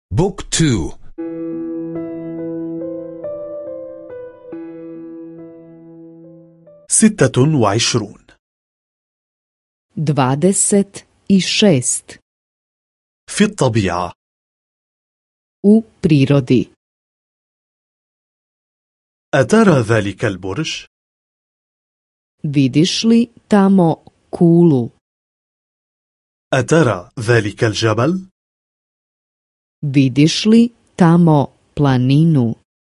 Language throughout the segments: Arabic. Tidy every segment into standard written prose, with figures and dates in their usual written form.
بوك تو. 26. 26. في الطبيعة. U prirodi. أترى ذلك البرج؟ Vidiš li tamo kulu? أترى ذلك الجبل؟ Vidiš li tamo planinu?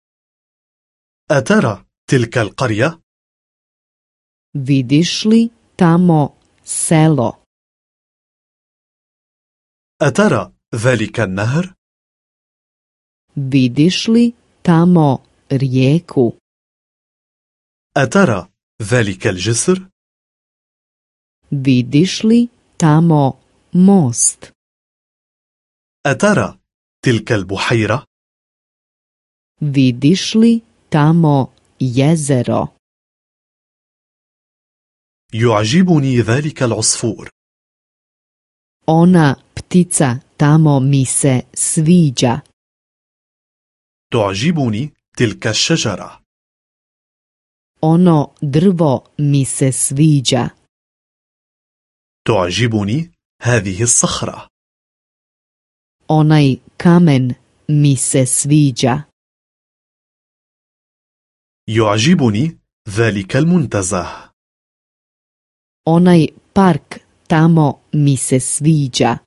أترى تلك القرية؟ Vidiš li tamo selo? أترى ذلك النهر؟ Vidiš li tamo rijeku? أترى ذلك الجسر؟ Vidiš li tamo most? أترى تلك البحيرة؟ Vidiš li tamo jezero? يعجبني ذلك العصفور. Ona ptica tamo mi se sviđa. تعجبني تلك الشجرة. Ono drvo mi se sviđa. تعجبني هذه الصخرة. Onaj kamen mi se sviđa. يعجبني ذلك المنتزه. Onaj park tamo mi se sviđa.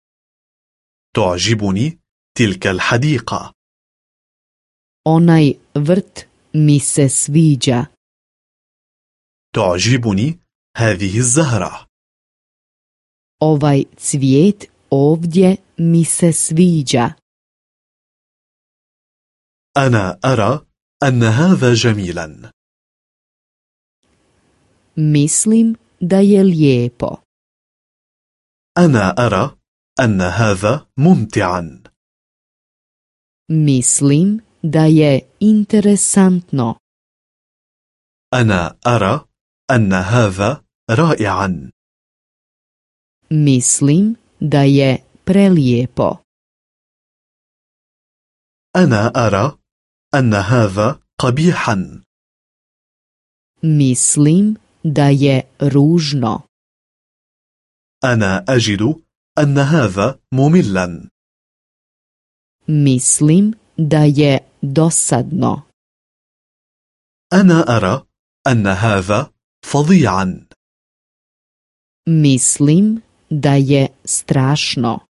تعجبني تلك الحديقة. Onaj vrt mi se sviđa. تعجبني هذه الزهرة. Ovaj cvijet ovdje mi se sviđa. أنا أرى أن هذا جميلا. Mislim da je lijepo. أنا أرى أن هذا ممتعا. Mislim da je interesantno. أنا أرى أن هذا رائعا. Mislim da je prelijepo. أنا أرى أن هذا قبيحا. Mislim da je ružno. أنا أجد أن هذا مملا. Mislim da je dosadno. أنا أرى أن هذا فظيعا. Mislim da je strašno.